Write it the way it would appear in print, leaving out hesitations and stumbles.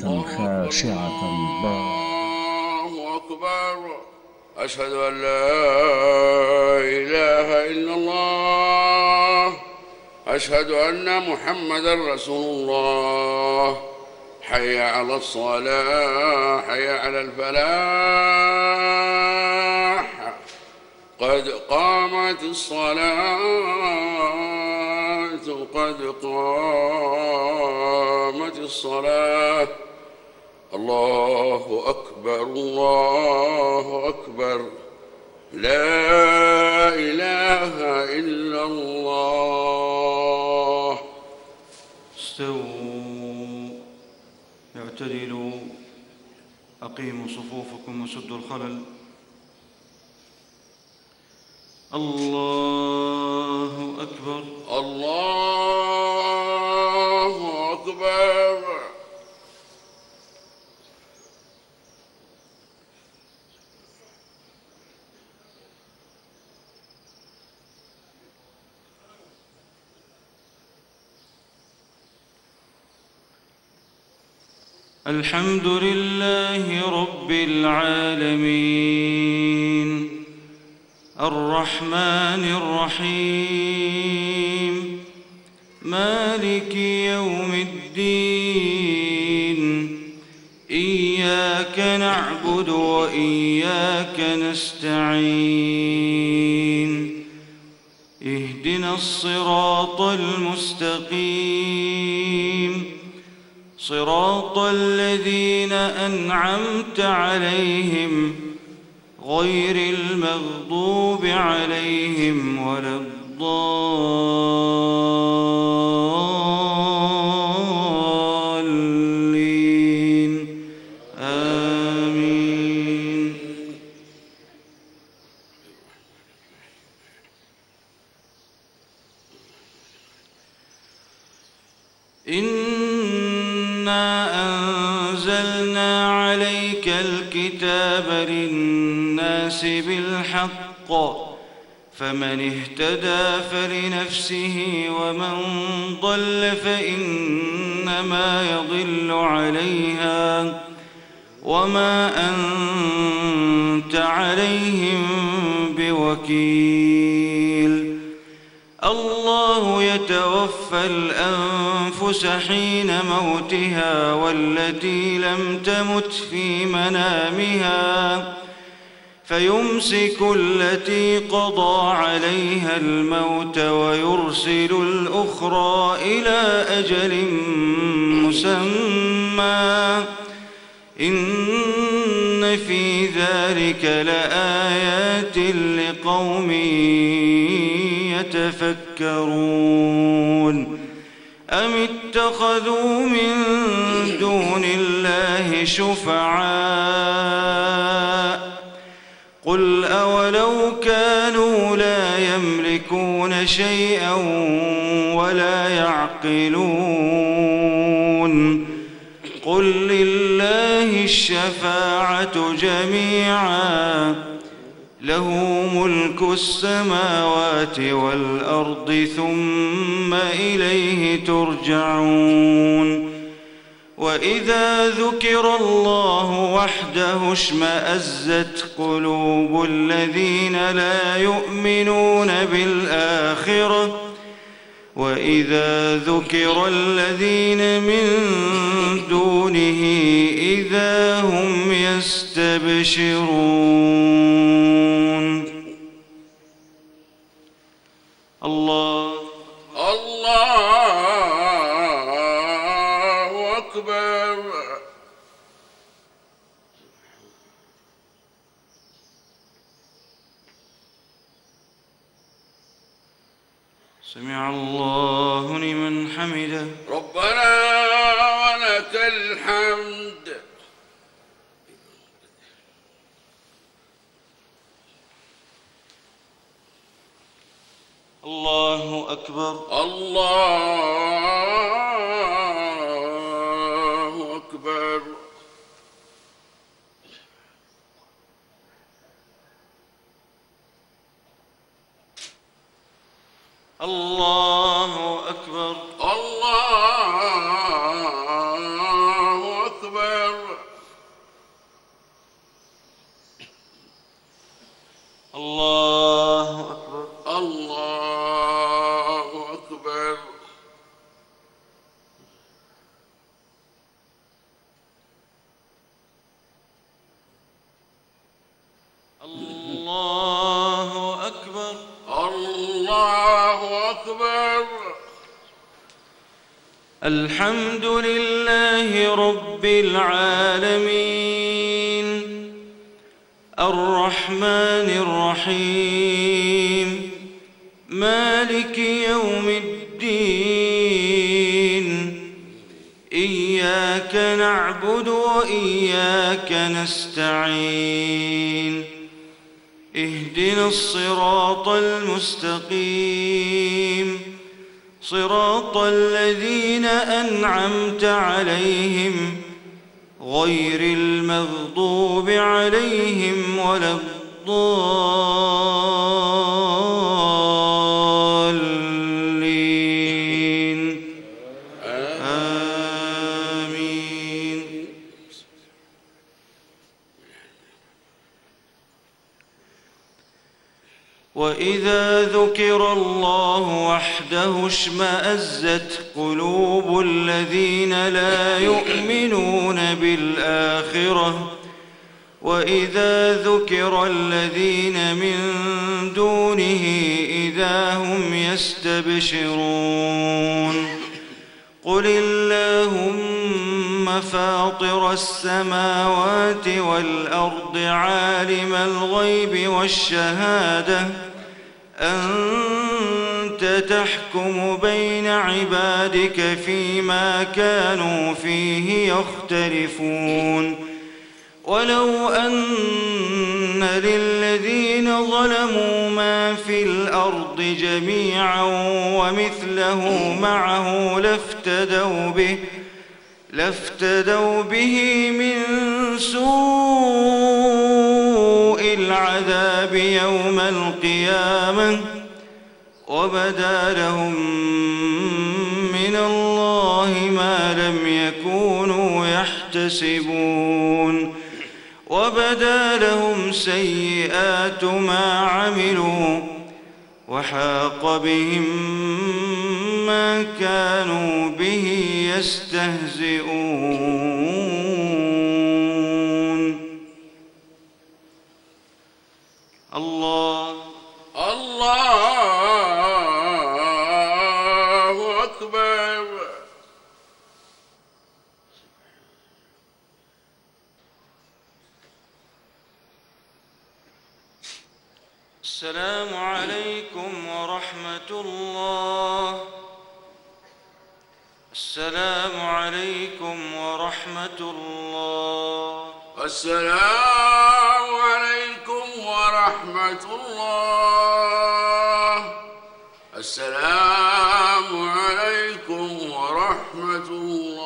خاشعة الله أكبر. أشهد أن لا إله إلا الله. أشهد أن محمدا رسول الله. حي على الصلاة، حي على الفلاح، قد قامت الصلاة، قد قامت الصلاة. الله أكبر، الله أكبر، لا إله إلا الله. استووا، اعتدلوا، أقيموا صفوفكم وسدوا الخلل. الله أكبر، الله أكبر. الحمد لله رب العالمين، الرحمن الرحيم، مالك يوم الدين. إياك نعبد وإياك نستعين. اهدنا الصراط المستقيم، صراط الذين أنعمت عليهم غير المغضوب عليهم ولا الضالين. آمين. إنا أنزلنا عليك الكتاب للناس بالحق، فمن اهتدى فلنفسه ومن ضل فإنما يضل عليها وما أنت عليهم بوكيل. الله يتوفى الأنفس حين موتها والتي لم تمت في منامها، فيمسك التي قضى عليها الموت ويرسل الأخرى إلى أجل مسمى. إن في ذلك لآيات لقوم يتفكرون. أم اتخذوا من دون الله شفعاء، قل أولو كانوا لا يملكون شيئا ولا يعقلون. قل لله الشفاعة جميعا، له ملك السماوات والأرض ثم إليه ترجعون. وإذا ذكر الله وحده اشمأزت قلوب الذين لا يؤمنون بالآخرة، وإذا ذكر الذين من دونه إذا هم يستبشرون. الله أكبر. سمع الله لمن حمده. ربنا ولك الحمد. الله أكبر. الله أكبر. الله أكبر. الله أكبر الله أكبر. الله أكبر الله أكبر. الله أكبر الحمد لله رب العالمين الرحمن الرحيم مالك يوم الدين إياك نعبد وإياك نستعين اهدنا الصراط المستقيم صراط الذين أنعمت عليهم غير المغضوب عليهم ولا الضالين آمين. وإذا ذكر الله وحده اشمأزت قلوب الذين لا يؤمنون بالآخرة وإذا ذكر الذين من دونه إذا هم يستبشرون. قل اللهم فاطر السماوات والأرض عالم الغيب والشهادة أنت تحكم بين عبادك فيما كانوا فيه يختلفون. ولو أن للذين ظلموا ما في الأرض جميعا ومثله معه لافتدوا به من سوء العذاب يوم القيامة وبدا لهم من الله ما لم يكونوا يحتسبون. وبدا لهم سيئات ما عملوا وحاق بهم ما كانوا به يستهزئون. الله أكبر السلام عليكم ورحمة الله. السلام عليكم ورحمة الله. السلام عليكم ورحمة الله. السلام عليكم ورحمة الله.